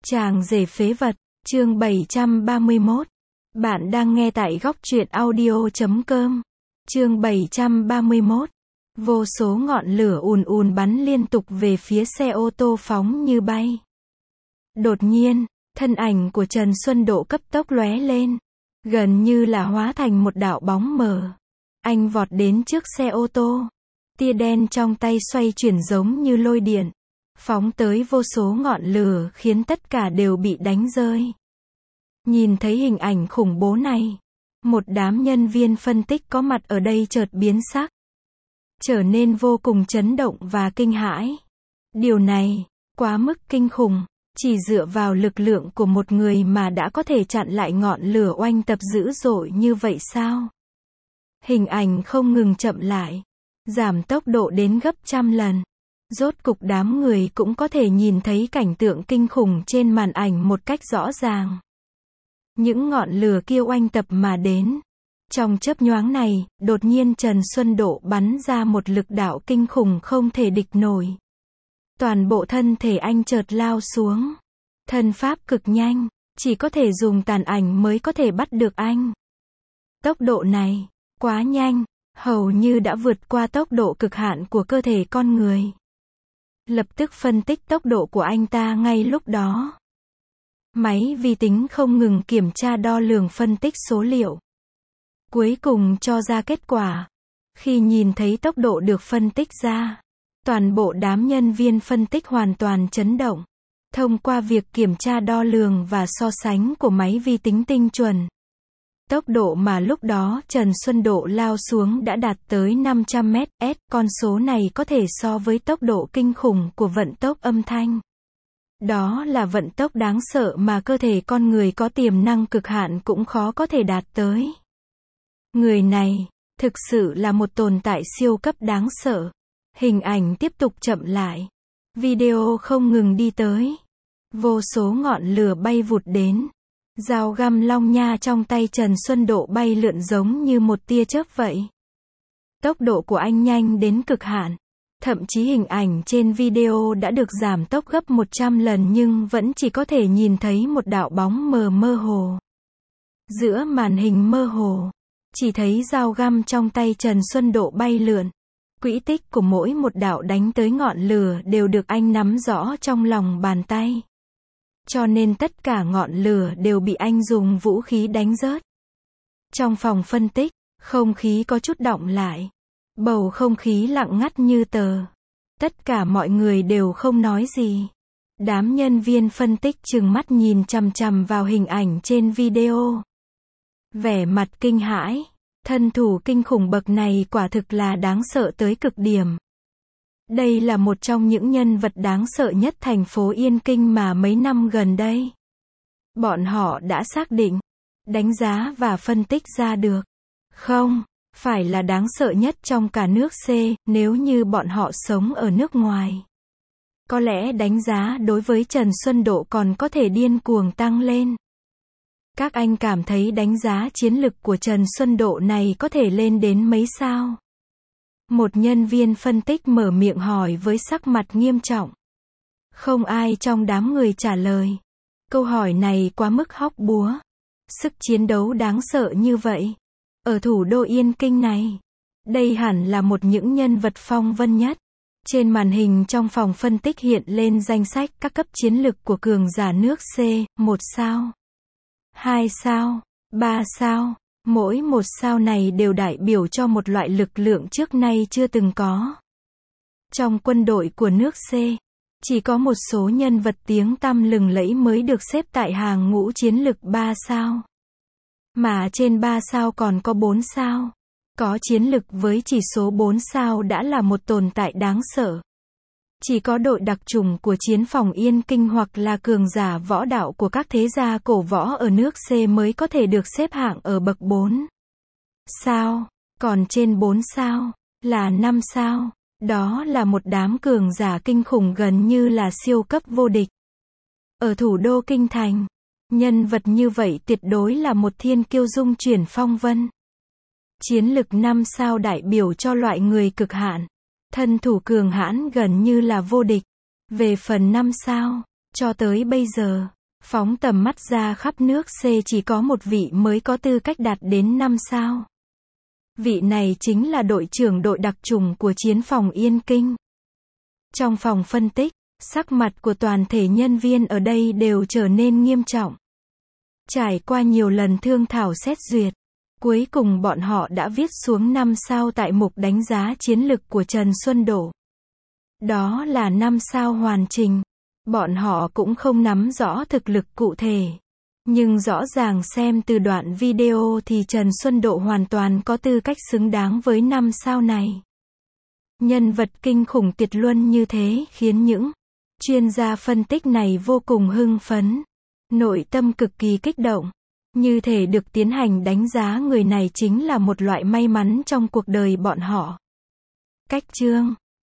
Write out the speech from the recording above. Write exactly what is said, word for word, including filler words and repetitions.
Chàng rể phế vật, chương bảy trăm ba mươi mốt. Bạn đang nghe tại góc truyện audio chấm com. Chương bảy trăm ba mươi mốt. Vô số ngọn lửa ùn ùn bắn liên tục về phía xe ô tô phóng như bay. Đột nhiên, thân ảnh của Trần Xuân Độ cấp tốc lóe lên, gần như là hóa thành một đạo bóng mờ. Anh vọt đến trước xe ô tô, tia đen trong tay xoay chuyển giống như lôi điện, phóng tới vô số ngọn lửa khiến tất cả đều bị đánh rơi. Nhìn thấy hình ảnh khủng bố này, một đám nhân viên phân tích có mặt ở đây chợt biến sắc, trở nên vô cùng chấn động và kinh hãi. Điều này quá mức kinh khủng, chỉ dựa vào lực lượng của một người mà đã có thể chặn lại ngọn lửa oanh tập dữ dội như vậy sao? Hình ảnh không ngừng chậm lại, giảm tốc độ đến gấp trăm lần. Rốt cục đám người cũng có thể nhìn thấy cảnh tượng kinh khủng trên màn ảnh một cách rõ ràng. Những ngọn lửa kia oanh tập mà đến. Trong chớp nhoáng này, đột nhiên Trần Xuân Độ bắn ra một lực đạo kinh khủng không thể địch nổi. Toàn bộ thân thể anh chợt lao xuống. Thân pháp cực nhanh, chỉ có thể dùng tàn ảnh mới có thể bắt được anh. Tốc độ này, quá nhanh, hầu như đã vượt qua tốc độ cực hạn của cơ thể con người. Lập tức phân tích tốc độ của anh ta ngay lúc đó. Máy vi tính không ngừng kiểm tra đo lường phân tích số liệu. Cuối cùng cho ra kết quả. Khi nhìn thấy tốc độ được phân tích ra, toàn bộ đám nhân viên phân tích hoàn toàn chấn động. Thông qua việc kiểm tra đo lường và so sánh của máy vi tính tinh chuẩn, tốc độ mà lúc đó Trần Xuân Độ lao xuống đã đạt tới năm trăm mét per giờ, con số này có thể so với tốc độ kinh khủng của vận tốc âm thanh. Đó là vận tốc đáng sợ mà cơ thể con người có tiềm năng cực hạn cũng khó có thể đạt tới. Người này, thực sự là một tồn tại siêu cấp đáng sợ. Hình ảnh tiếp tục chậm lại. Video không ngừng đi tới. Vô số ngọn lửa bay vụt đến. Dao găm long nha trong tay Trần Xuân Độ bay lượn giống như một tia chớp vậy. Tốc độ của anh nhanh đến cực hạn. Thậm chí hình ảnh trên video đã được giảm tốc gấp một trăm lần nhưng vẫn chỉ có thể nhìn thấy một đạo bóng mờ mơ hồ. Giữa màn hình mơ hồ, chỉ thấy dao găm trong tay Trần Xuân Độ bay lượn. Quỹ tích của mỗi một đạo đánh tới ngọn lửa đều được anh nắm rõ trong lòng bàn tay. Cho nên tất cả ngọn lửa đều bị anh dùng vũ khí đánh rớt. Trong phòng phân tích, không khí có chút đọng lại. Bầu không khí lặng ngắt như tờ. Tất cả mọi người đều không nói gì. Đám nhân viên phân tích trừng mắt nhìn chằm chằm vào hình ảnh trên video. Vẻ mặt kinh hãi. Thân thủ kinh khủng bậc này quả thực là đáng sợ tới cực điểm. Đây là một trong những nhân vật đáng sợ nhất thành phố Yên Kinh mà mấy năm gần đây. Bọn họ đã xác định, đánh giá và phân tích ra được. Không, phải là đáng sợ nhất trong cả nước C, nếu như bọn họ sống ở nước ngoài. Có lẽ đánh giá đối với Trần Xuân Độ còn có thể điên cuồng tăng lên. Các anh cảm thấy đánh giá chiến lực của Trần Xuân Độ này có thể lên đến mấy sao? Một nhân viên phân tích mở miệng hỏi với sắc mặt nghiêm trọng. Không ai trong đám người trả lời. Câu hỏi này quá mức hóc búa. Sức chiến đấu đáng sợ như vậy. Ở thủ đô Yên Kinh này, đây hẳn là một những nhân vật phong vân nhất. Trên màn hình trong phòng phân tích hiện lên danh sách các cấp chiến lực của cường giả nước C, một sao, hai sao, ba sao. Mỗi một sao này đều đại biểu cho một loại lực lượng trước nay chưa từng có. Trong quân đội của nước C, chỉ có một số nhân vật tiếng tăm lừng lẫy mới được xếp tại hàng ngũ chiến lực ba sao. Mà trên ba sao còn có bốn sao. Có chiến lực với chỉ số bốn sao đã là một tồn tại đáng sợ. Chỉ có đội đặc chủng của chiến phòng Yên Kinh hoặc là cường giả võ đạo của các thế gia cổ võ ở nước C mới có thể được xếp hạng ở bậc bốn sao. Còn trên bốn sao, là năm sao. Đó là một đám cường giả kinh khủng gần như là siêu cấp vô địch. Ở thủ đô Kinh Thành, nhân vật như vậy tuyệt đối là một thiên kiêu dung chuyển phong vân. Chiến lực năm sao đại biểu cho loại người cực hạn. Thân thủ cường hãn gần như là vô địch. Về phần năm sao, cho tới bây giờ, Phóng tầm mắt ra khắp nước C chỉ có một vị mới có tư cách đạt đến năm sao. Vị này chính là đội trưởng đội đặc chủng của chiến phòng Yên Kinh. Trong phòng phân tích, sắc mặt của toàn thể nhân viên ở đây đều trở nên nghiêm trọng. Trải qua nhiều lần thương thảo xét duyệt, cuối cùng bọn họ đã viết xuống năm sao tại mục đánh giá chiến lực của Trần Xuân Đổ. Đó là năm sao hoàn chỉnh. Bọn họ cũng không nắm rõ thực lực cụ thể. Nhưng rõ ràng xem từ đoạn video thì Trần Xuân Độ hoàn toàn có tư cách xứng đáng với năm sao này. Nhân vật kinh khủng tuyệt luân như thế khiến những chuyên gia phân tích này vô cùng hưng phấn. Nội tâm cực kỳ kích động. Như thể được tiến hành đánh giá người này chính là một loại may mắn trong cuộc đời bọn họ. Cách chương